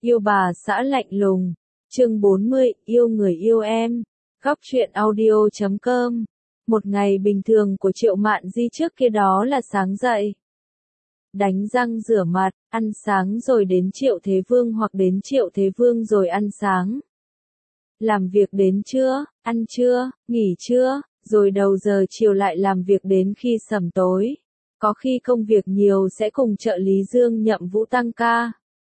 Yêu bà xã lạnh lùng. Chương 40, yêu người yêu em. Góc truyện audio.com. Một ngày bình thường của Triệu Mạn Di trước kia đó là sáng dậy, đánh răng rửa mặt, ăn sáng rồi đến Triệu Thế Vương hoặc đến Triệu Thế Vương rồi ăn sáng. Làm việc đến trưa, ăn trưa, nghỉ trưa, rồi đầu giờ chiều lại làm việc đến khi sẩm tối. Có khi công việc nhiều sẽ cùng trợ lý Dương Nhậm Vũ tăng ca.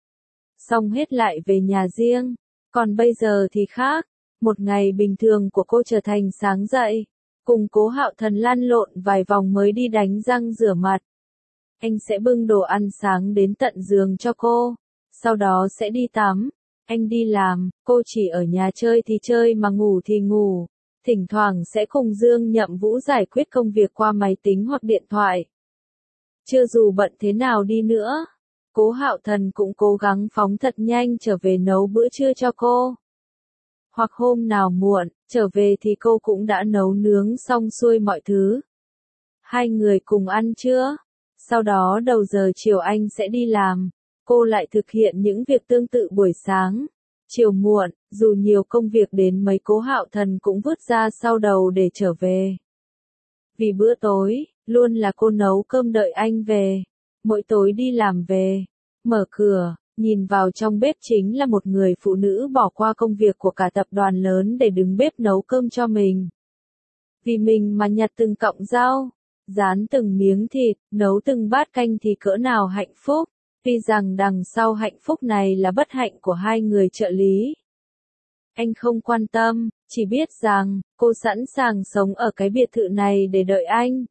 Xong hết lại về nhà riêng. Còn bây giờ thì khác. Một ngày bình thường của cô trở thành sáng dậy, cùng Cố Hạo Thần lăn lộn vài vòng mới đi đánh răng rửa mặt. Anh sẽ bưng đồ ăn sáng đến tận giường cho cô. Sau đó sẽ đi tắm. Anh đi làm, cô chỉ ở nhà chơi thì chơi mà ngủ thì ngủ. Thỉnh thoảng sẽ cùng Dương Nhậm Vũ giải quyết công việc qua máy tính hoặc điện thoại. Chưa dù bận thế nào đi nữa, Cố Hạo Thần cũng cố gắng phóng thật nhanh trở về nấu bữa trưa cho cô. Hoặc hôm nào muộn, trở về thì cô cũng đã nấu nướng xong xuôi mọi thứ. Hai người cùng ăn trưa. Sau đó đầu giờ chiều anh sẽ đi làm. Cô lại thực hiện những việc tương tự buổi sáng. Chiều muộn, dù nhiều công việc đến mấy Cố Hạo Thần cũng vứt ra sau đầu để trở về. Vì bữa tối, luôn là cô nấu cơm đợi anh về. Mỗi tối đi làm về, mở cửa, nhìn vào trong bếp chính là một người phụ nữ bỏ qua công việc của cả tập đoàn lớn để đứng bếp nấu cơm cho mình. Vì mình mà nhặt từng cọng rau, rán từng miếng thịt, nấu từng bát canh thì cỡ nào hạnh phúc. Tuy rằng đằng sau hạnh phúc này là bất hạnh của hai người trợ lý. Anh không quan tâm, chỉ biết rằng, cô sẵn sàng sống ở cái biệt thự này để đợi anh.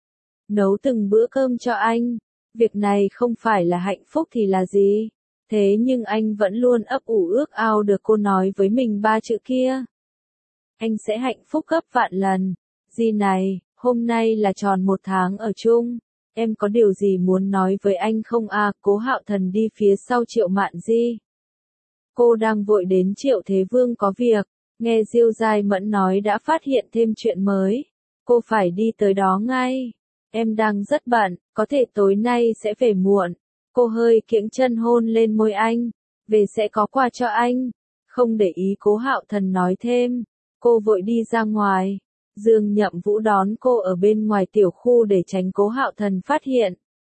Nấu từng bữa cơm cho anh. Việc này không phải là hạnh phúc thì là gì? Thế nhưng anh vẫn luôn ấp ủ ước ao được cô nói với mình ba chữ kia. Anh sẽ hạnh phúc gấp vạn lần. Di này, hôm nay là tròn 1 tháng ở chung. Em có điều gì muốn nói với anh không à? Cố Hạo Thần đi phía sau Triệu Mạn Di. Cô đang vội đến Triệu Thế Vương có việc. Nghe Diêu Giai Mẫn nói đã phát hiện thêm chuyện mới. Cô phải đi tới đó ngay. Em đang rất bận, có thể tối nay sẽ về muộn. Cô hơi kiễng chân hôn lên môi anh. Về sẽ có quà cho anh. Không để ý Cố Hạo Thần nói thêm. Cô vội đi ra ngoài. Dương Nhậm Vũ đón cô ở bên ngoài tiểu khu để tránh Cố Hạo Thần phát hiện.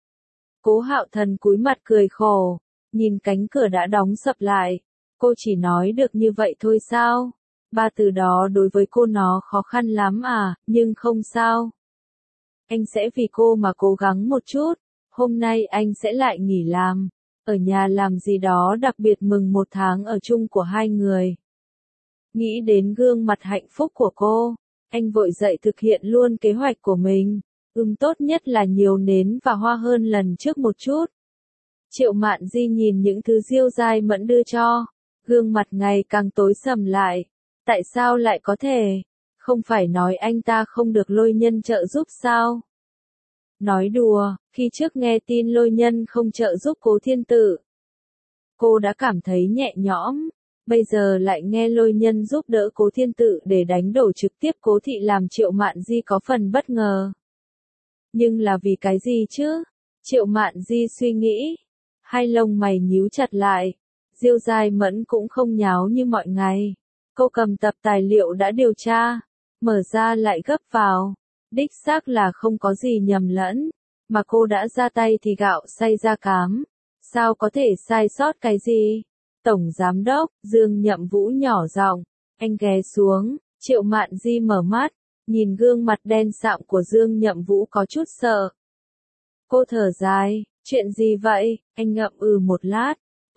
Cố Hạo Thần cúi mặt cười khổ. Nhìn cánh cửa đã đóng sập lại. Cô chỉ nói được như vậy thôi sao? Ba từ đó đối với cô nó khó khăn lắm à, nhưng không sao. Anh sẽ vì cô mà cố gắng một chút. Hôm nay anh sẽ lại nghỉ làm. Ở nhà làm gì đó đặc biệt mừng 1 tháng ở chung của hai người. Nghĩ đến gương mặt hạnh phúc của cô, anh vội dậy thực hiện luôn kế hoạch của mình. Tốt nhất là nhiều nến và hoa hơn lần trước một chút. Triệu Mạn Di nhìn những thứ Diêu Giai Mẫn đưa cho. Gương mặt ngày càng tối sầm lại. Tại sao lại có thể? Không phải nói anh ta không được Lôi Nhân trợ giúp sao? Nói đùa, khi trước nghe tin Lôi Nhân không trợ giúp Cố Thiên Tử, cô đã cảm thấy nhẹ nhõm. Bây giờ lại nghe Lôi Nhân giúp đỡ Cố Thiên Tử để đánh đổ trực tiếp Cố Thị làm Triệu Mạn Di có phần bất ngờ. Nhưng là vì cái gì chứ? Triệu Mạn Di suy nghĩ. Hai lông mày nhíu chặt lại. Diêu Giai Mẫn cũng không nháo như mọi ngày. Cô cầm tập tài liệu đã điều tra, mở ra lại gấp vào. Đích xác là không có gì nhầm lẫn, mà cô đã ra tay thì gạo xay ra cám. Sao có thể sai sót cái gì? Tổng Giám đốc, Dương Nhậm Vũ nhỏ giọng, anh ghé xuống. Triệu Mạn Di mở mắt, nhìn gương mặt đen sạm của Dương Nhậm Vũ có chút sợ. Cô thở dài, chuyện gì vậy? Anh ngậm một lát.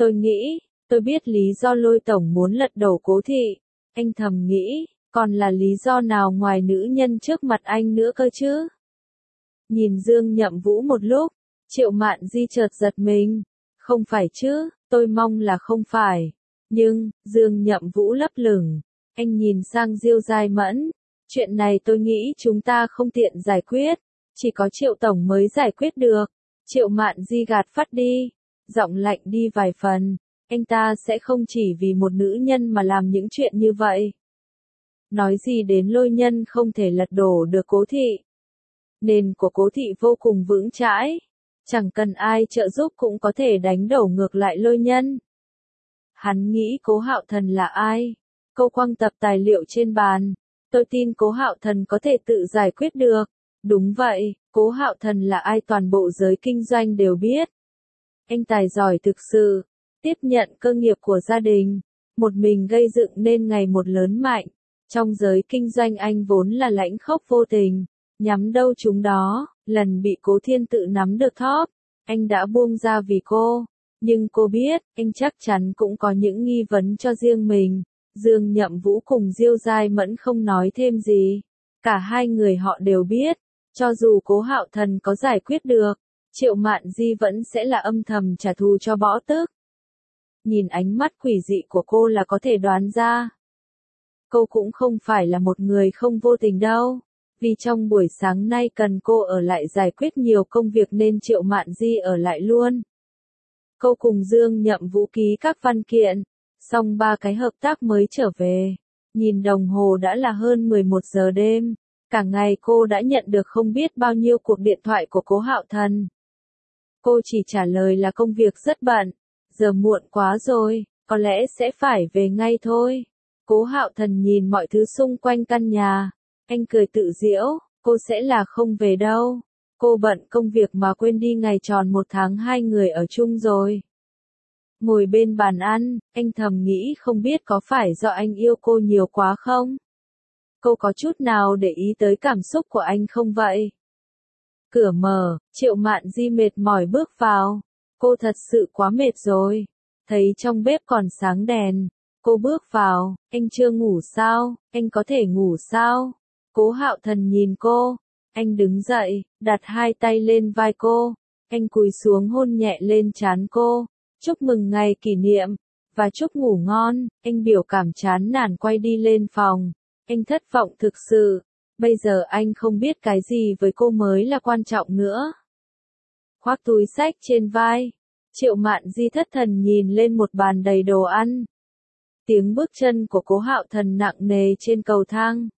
Tôi biết lý do Lôi Tổng muốn lật đổ Cố Thị. Anh thầm nghĩ, còn là lý do nào ngoài nữ nhân trước mặt anh nữa cơ chứ? Nhìn Dương Nhậm Vũ một lúc, Triệu Mạn Di chợt giật mình. Không phải chứ, tôi mong là không phải. Nhưng, Dương Nhậm Vũ lấp lửng. Anh nhìn sang Diêu Giai Mẫn. Chuyện này tôi nghĩ chúng ta không tiện giải quyết. Chỉ có Triệu Tổng mới giải quyết được. Triệu Mạn Di gạt phát đi. Giọng lạnh đi vài phần. Anh ta sẽ không chỉ vì một nữ nhân mà làm những chuyện như vậy. Nói gì đến Lôi Nhân không thể lật đổ được Cố Thị. Nền của Cố Thị vô cùng vững chãi. Chẳng cần ai trợ giúp cũng có thể đánh đổ ngược lại Lôi Nhân. Hắn nghĩ Cố Hạo Thần là ai? Cô quăng tập tài liệu trên bàn. Tôi tin Cố Hạo Thần có thể tự giải quyết được. Đúng vậy, Cố Hạo Thần là ai toàn bộ giới kinh doanh đều biết. Anh tài giỏi thực sự, tiếp nhận cơ nghiệp của gia đình, một mình gây dựng nên ngày một lớn mạnh. Trong giới kinh doanh anh vốn là lãnh khốc vô tình, nhắm đâu trúng đó, lần bị Cố Thiên tự nắm được thóp, anh đã buông ra vì cô. Nhưng cô biết, anh chắc chắn cũng có những nghi vấn cho riêng mình. Dương Nhậm Vũ cùng Diêu Giai Mẫn không nói thêm gì. Cả hai người họ đều biết, cho dù Cố Hạo Thần có giải quyết được, Triệu Mạn Di vẫn sẽ là âm thầm trả thù cho Võ Tước. Nhìn ánh mắt quỷ dị của cô là có thể đoán ra. Cô cũng không phải là một người không vô tình đâu. Vì trong buổi sáng nay cần cô ở lại giải quyết nhiều công việc nên Triệu Mạn Di ở lại luôn. Cô cùng Dương Nhậm Vũ ký các văn kiện, xong 3 cái hợp tác mới trở về. Nhìn đồng hồ đã là hơn 11 giờ đêm. Cả ngày cô đã nhận được không biết bao nhiêu cuộc điện thoại của Cố Hạo Thần. Cô chỉ trả lời là công việc rất bận, giờ muộn quá rồi, có lẽ sẽ phải về ngay thôi. Cố Hạo Thần nhìn mọi thứ xung quanh căn nhà, anh cười tự giễu, cô sẽ là không về đâu. Cô bận công việc mà quên đi ngày tròn 1 tháng hai người ở chung rồi. Ngồi bên bàn ăn, anh thầm nghĩ không biết có phải do anh yêu cô nhiều quá không? Cô có chút nào để ý tới cảm xúc của anh không vậy? Cửa mở, Triệu Mạn Di mệt mỏi bước vào. Cô thật sự quá mệt rồi. Thấy trong bếp còn sáng đèn. Cô bước vào, anh chưa ngủ sao? Anh có thể ngủ sao? Cố Hạo Thần nhìn cô. Anh đứng dậy, đặt 2 tay lên vai cô. Anh cúi xuống hôn nhẹ lên trán cô. Chúc mừng ngày kỷ niệm. Và chúc ngủ ngon. Anh biểu cảm chán nản quay đi lên phòng. Anh thất vọng thực sự. Bây giờ anh không biết cái gì với cô mới là quan trọng nữa. Khoác túi xách trên vai. Triệu Mạn Di thất thần nhìn lên một bàn đầy đồ ăn. Tiếng bước chân của Cố Hạo Thần nặng nề trên cầu thang.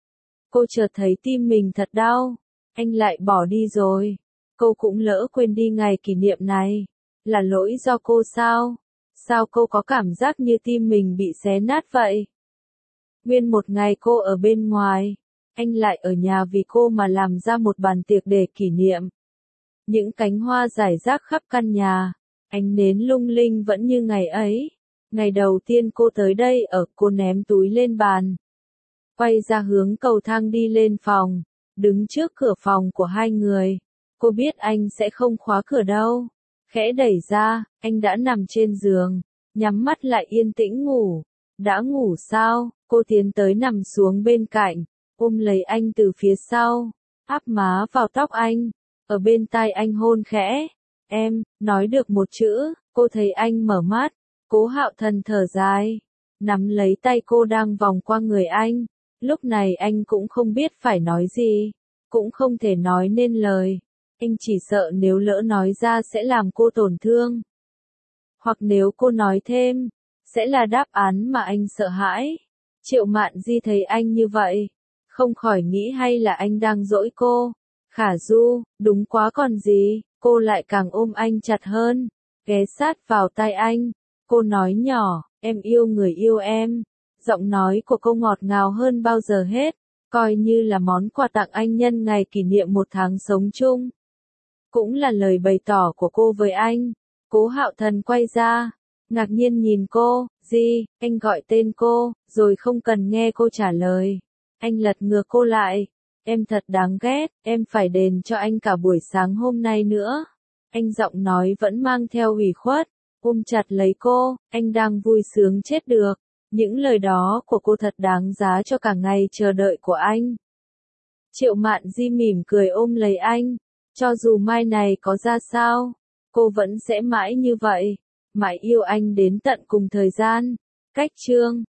Cô chợt thấy tim mình thật đau. Anh lại bỏ đi rồi. Cô cũng lỡ quên đi ngày kỷ niệm này. Là lỗi do cô sao? Sao cô có cảm giác như tim mình bị xé nát vậy? Nguyên một ngày cô ở bên ngoài. Anh lại ở nhà vì cô mà làm ra một bàn tiệc để kỷ niệm. Những cánh hoa rải rác khắp căn nhà. Ánh nến lung linh vẫn như ngày ấy. Ngày đầu tiên cô tới đây cô ném túi lên bàn. Quay ra hướng cầu thang đi lên phòng. Đứng trước cửa phòng của hai người. Cô biết anh sẽ không khóa cửa đâu. Khẽ đẩy ra, anh đã nằm trên giường. Nhắm mắt lại yên tĩnh ngủ. Đã ngủ sao? Cô tiến tới nằm xuống bên cạnh. Ôm lấy anh từ phía sau. Áp má vào tóc anh. Ở bên tai anh hôn khẽ. Em, nói được một chữ. Cô thấy anh mở mắt. Cố Hạo Thần thở dài. Nắm lấy tay cô đang vòng qua người anh. Lúc này anh cũng không biết phải nói gì. Cũng không thể nói nên lời. Anh chỉ sợ nếu lỡ nói ra sẽ làm cô tổn thương. Hoặc nếu cô nói thêm, sẽ là đáp án mà anh sợ hãi. Triệu Mạn Di thấy anh như vậy. Không khỏi nghĩ hay là anh đang dỗi cô. Khả Du, đúng quá còn gì. Cô lại càng ôm anh chặt hơn. Ghé sát vào tai anh. Cô nói nhỏ, em yêu người yêu em. Giọng nói của cô ngọt ngào hơn bao giờ hết. Coi như là món quà tặng anh nhân ngày kỷ niệm 1 tháng sống chung. Cũng là lời bày tỏ của cô với anh. Cố Hạo Thần quay ra. Ngạc nhiên nhìn cô. Di, anh gọi tên cô. Rồi không cần nghe cô trả lời. Anh lật ngược cô lại. Em thật đáng ghét. Em phải đền cho anh cả buổi sáng hôm nay nữa. Anh giọng nói vẫn mang theo ủy khuất. Ôm chặt lấy cô. Anh đang vui sướng chết được. Những lời đó của cô thật đáng giá cho cả ngày chờ đợi của anh. Triệu Mạn Di mỉm cười ôm lấy anh. Cho dù mai này có ra sao, cô vẫn sẽ mãi như vậy. Mãi yêu anh đến tận cùng thời gian. Cách chương